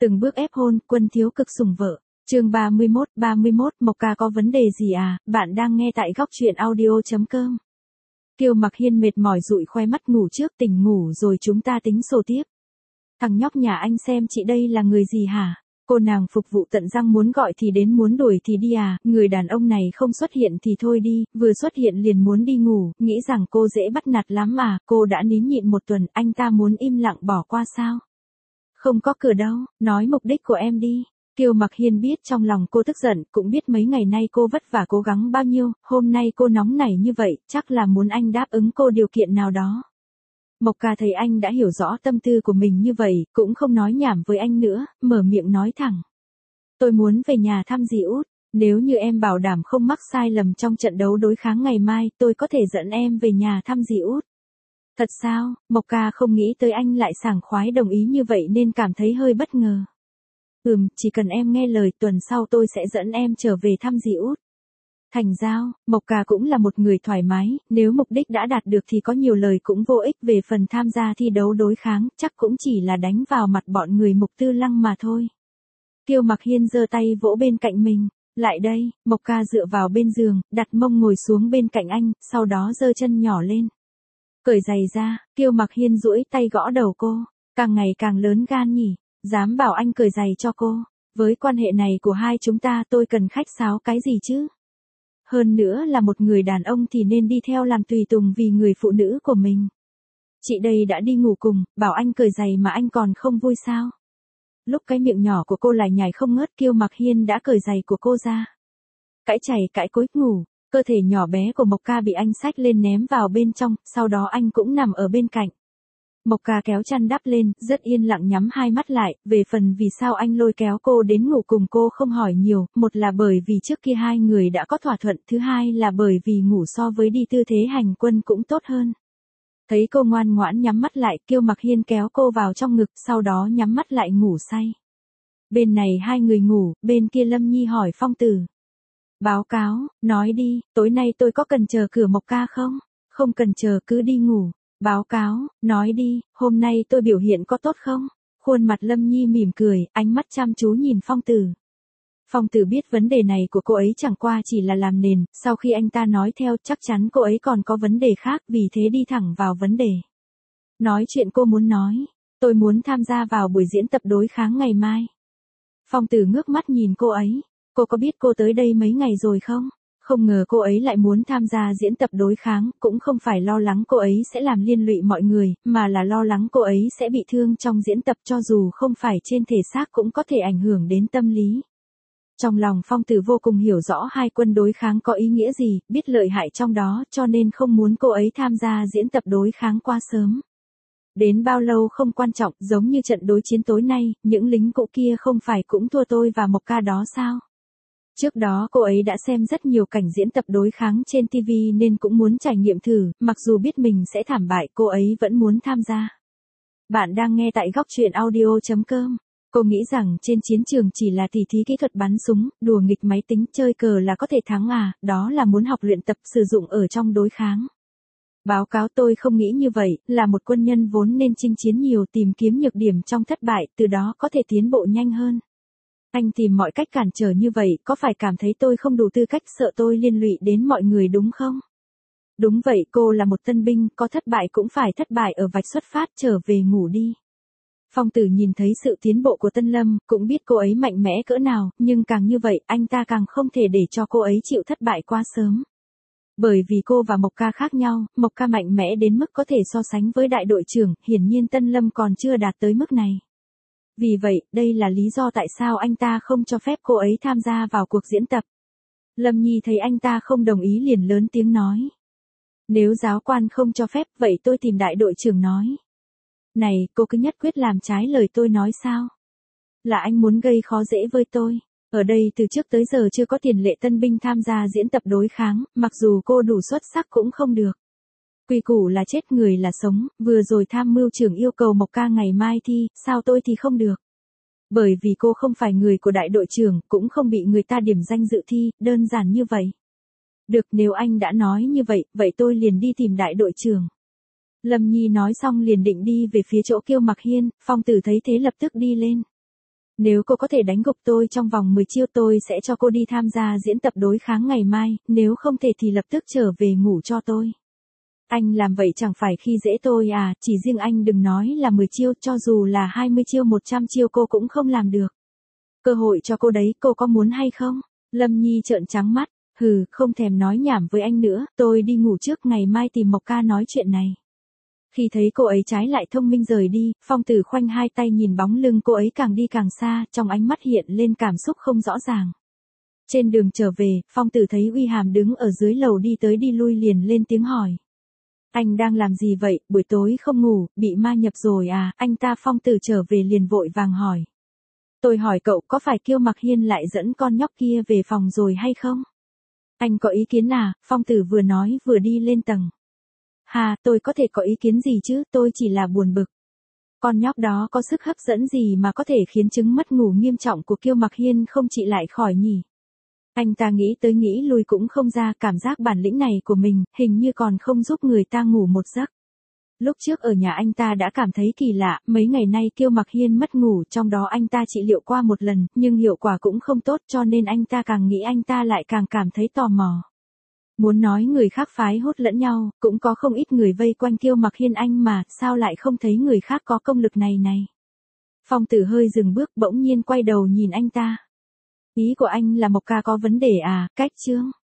Từng bước ép hôn, Quân thiếu cực sủng vợ. Chương 31, Mộc ca có vấn đề gì à? Bạn đang nghe tại góc truyện audio.com. Kiều Mặc Hiên mệt mỏi dụi khoe mắt ngủ trước, tỉnh ngủ rồi chúng ta tính sổ tiếp. Thằng nhóc nhà anh xem chị đây là người gì hả? Cô nàng phục vụ tận răng, muốn gọi thì đến, muốn đuổi thì đi à? Người đàn ông này không xuất hiện thì thôi đi, vừa xuất hiện liền muốn đi ngủ, nghĩ rằng cô dễ bắt nạt lắm mà. Cô đã nín nhịn một tuần, anh ta muốn im lặng bỏ qua sao? Không có cửa đâu, nói mục đích của em đi. Kiều Mặc Hiên biết trong lòng cô tức giận, cũng biết mấy ngày nay cô vất vả cố gắng bao nhiêu, hôm nay cô nóng nảy như vậy, chắc là muốn anh đáp ứng cô điều kiện nào đó. Mộc ca thấy anh đã hiểu rõ tâm tư của mình như vậy, cũng không nói nhảm với anh nữa, mở miệng nói thẳng. Tôi muốn về nhà thăm dì út, nếu như em bảo đảm không mắc sai lầm trong trận đấu đối kháng ngày mai, tôi có thể dẫn em về nhà thăm dì út. Thật sao? Mộc ca không nghĩ tới anh lại sảng khoái đồng ý như vậy nên cảm thấy hơi bất ngờ. Chỉ cần em nghe lời, tuần sau tôi sẽ dẫn em trở về thăm dì út. Thành giao, Mộc ca cũng là một người thoải mái, nếu mục đích đã đạt được thì có nhiều lời cũng vô ích, về phần tham gia thi đấu đối kháng, chắc cũng chỉ là đánh vào mặt bọn người Mục Tư Lăng mà thôi. Kiều Mặc Hiên giơ tay vỗ bên cạnh mình. Lại đây, Mộc ca dựa vào bên giường, đặt mông ngồi xuống bên cạnh anh, sau đó giơ chân nhỏ lên. Cởi giày ra, Kiều Mặc Hiên duỗi tay gõ đầu cô. Càng ngày càng lớn gan nhỉ, dám bảo anh cởi giày cho cô. Với quan hệ này của hai chúng ta tôi cần khách sáo cái gì chứ? Hơn nữa là một người đàn ông thì nên đi theo làm tùy tùng vì người phụ nữ của mình. Chị đây đã đi ngủ cùng, bảo anh cởi giày mà anh còn không vui sao? Lúc cái miệng nhỏ của cô lại nhảy không ngớt, Kiều Mặc Hiên đã cởi giày của cô ra. Cãi chày cãi cối ngủ, cơ thể nhỏ bé của Mộc ca bị anh xách lên ném vào bên trong, sau đó anh cũng nằm ở bên cạnh. Mộc ca kéo chăn đắp lên, rất yên lặng nhắm hai mắt lại, về phần vì sao anh lôi kéo cô đến ngủ cùng cô không hỏi nhiều, một là bởi vì trước kia hai người đã có thỏa thuận, thứ hai là bởi vì ngủ so với đi tư thế hành quân cũng tốt hơn. Thấy cô ngoan ngoãn nhắm mắt lại, Kiều Mặc Hiên kéo cô vào trong ngực, sau đó nhắm mắt lại ngủ say. Bên này hai người ngủ, bên kia Lâm Nhi hỏi Phong Tử. Báo cáo, nói đi, tối nay tôi có cần chờ cửa Mộc ca không? Không cần chờ, cứ đi ngủ. Báo cáo, nói đi, hôm nay tôi biểu hiện có tốt không? Khuôn mặt Lâm Nhi mỉm cười, ánh mắt chăm chú nhìn Phong Tử. Phong Tử biết vấn đề này của cô ấy chẳng qua chỉ là làm nền, sau khi anh ta nói theo chắc chắn cô ấy còn có vấn đề khác, vì thế đi thẳng vào vấn đề. Nói chuyện cô muốn nói, tôi muốn tham gia vào buổi diễn tập đối kháng ngày mai. Phong Tử ngước mắt nhìn cô ấy, cô có biết cô tới đây mấy ngày rồi không? Không ngờ cô ấy lại muốn tham gia diễn tập đối kháng, cũng không phải lo lắng cô ấy sẽ làm liên lụy mọi người, mà là lo lắng cô ấy sẽ bị thương trong diễn tập, cho dù không phải trên thể xác cũng có thể ảnh hưởng đến tâm lý. Trong lòng Phong Tử vô cùng hiểu rõ hai quân đối kháng có ý nghĩa gì, biết lợi hại trong đó, cho nên không muốn cô ấy tham gia diễn tập đối kháng quá sớm. Đến bao lâu không quan trọng, giống như trận đối chiến tối nay, những lính cũ kia không phải cũng thua tôi và Mộc ca đó sao? Trước đó cô ấy đã xem rất nhiều cảnh diễn tập đối kháng trên TV nên cũng muốn trải nghiệm thử, mặc dù biết mình sẽ thảm bại, cô ấy vẫn muốn tham gia. Bạn đang nghe tại góc truyện audio.com. Cô nghĩ rằng trên chiến trường chỉ là tỉ thí kỹ thuật bắn súng, đùa nghịch máy tính, chơi cờ là có thể thắng à, đó là muốn học luyện tập sử dụng ở trong đối kháng. Báo cáo, tôi không nghĩ như vậy, là một quân nhân vốn nên chinh chiến nhiều, tìm kiếm nhược điểm trong thất bại, từ đó có thể tiến bộ nhanh hơn. Anh tìm mọi cách cản trở như vậy, có phải cảm thấy tôi không đủ tư cách, sợ tôi liên lụy đến mọi người đúng không? Đúng vậy, cô là một tân binh, có thất bại cũng phải thất bại ở vạch xuất phát, trở về ngủ đi. Phong Tử nhìn thấy sự tiến bộ của Tân Lâm, cũng biết cô ấy mạnh mẽ cỡ nào, nhưng càng như vậy, anh ta càng không thể để cho cô ấy chịu thất bại quá sớm. Bởi vì cô và Mộc ca khác nhau, Mộc ca mạnh mẽ đến mức có thể so sánh với đại đội trưởng, hiển nhiên Tân Lâm còn chưa đạt tới mức này. Vì vậy, đây là lý do tại sao anh ta không cho phép cô ấy tham gia vào cuộc diễn tập. Lâm Nhi thấy anh ta không đồng ý liền lớn tiếng nói. Nếu giáo quan không cho phép, vậy tôi tìm đại đội trưởng nói. Này, cô cứ nhất quyết làm trái lời tôi nói sao? Là anh muốn gây khó dễ với tôi. Ở đây từ trước tới giờ chưa có tiền lệ tân binh tham gia diễn tập đối kháng, mặc dù cô đủ xuất sắc cũng không được. Quy củ là chết người là sống, vừa rồi tham mưu trưởng yêu cầu Mộc ca ngày mai thi, sao tôi thì không được? Bởi vì cô không phải người của đại đội trưởng, cũng không bị người ta điểm danh dự thi, đơn giản như vậy. Được, nếu anh đã nói như vậy, vậy tôi liền đi tìm đại đội trưởng. Lâm Nhi nói xong liền định đi về phía chỗ Kiều Mặc Hiên, Phong Tử thấy thế lập tức đi lên. Nếu cô có thể đánh gục tôi trong vòng 10 chiêu tôi sẽ cho cô đi tham gia diễn tập đối kháng ngày mai, nếu không thể thì lập tức trở về ngủ cho tôi. Anh làm vậy chẳng phải khi dễ tôi à, chỉ riêng anh đừng nói là 10 chiêu, cho dù là 20 chiêu 100 chiêu cô cũng không làm được. Cơ hội cho cô đấy, cô có muốn hay không? Lâm Nhi trợn trắng mắt, hừ, không thèm nói nhảm với anh nữa, tôi đi ngủ trước, ngày mai tìm Mộc Ca nói chuyện này. Khi thấy cô ấy trái lại thông minh rời đi, Phong Tử khoanh hai tay nhìn bóng lưng cô ấy càng đi càng xa, trong ánh mắt hiện lên cảm xúc không rõ ràng. Trên đường trở về, Phong Tử thấy Uy Hàm đứng ở dưới lầu đi tới đi lui liền lên tiếng hỏi. Anh đang làm gì vậy, buổi tối không ngủ, bị ma nhập rồi à, anh ta. Phong Tử trở về liền vội vàng hỏi. Tôi hỏi cậu có phải Kiêu Mặc Hiên lại dẫn con nhóc kia về phòng rồi hay không? Anh có ý kiến à? Phong Tử vừa nói vừa đi lên tầng. Hà, tôi có thể có ý kiến gì chứ, tôi chỉ là buồn bực. Con nhóc đó có sức hấp dẫn gì mà có thể khiến chứng mất ngủ nghiêm trọng của Kiêu Mặc Hiên không trị lại khỏi nhỉ? Anh ta nghĩ tới nghĩ lui cũng không ra, cảm giác bản lĩnh này của mình, hình như còn không giúp người ta ngủ một giấc. Lúc trước ở nhà anh ta đã cảm thấy kỳ lạ, mấy ngày nay Kiêu Mặc Hiên mất ngủ, trong đó anh ta trị liệu qua một lần, nhưng hiệu quả cũng không tốt, cho nên anh ta càng nghĩ anh ta lại càng cảm thấy tò mò. Muốn nói người khác phái hốt lẫn nhau, cũng có không ít người vây quanh Kiêu Mặc Hiên anh mà, sao lại không thấy người khác có công lực này này. Phong Tử hơi dừng bước bỗng nhiên quay đầu nhìn anh ta. Ý của anh là Mộc Ca có vấn đề à, cách chương.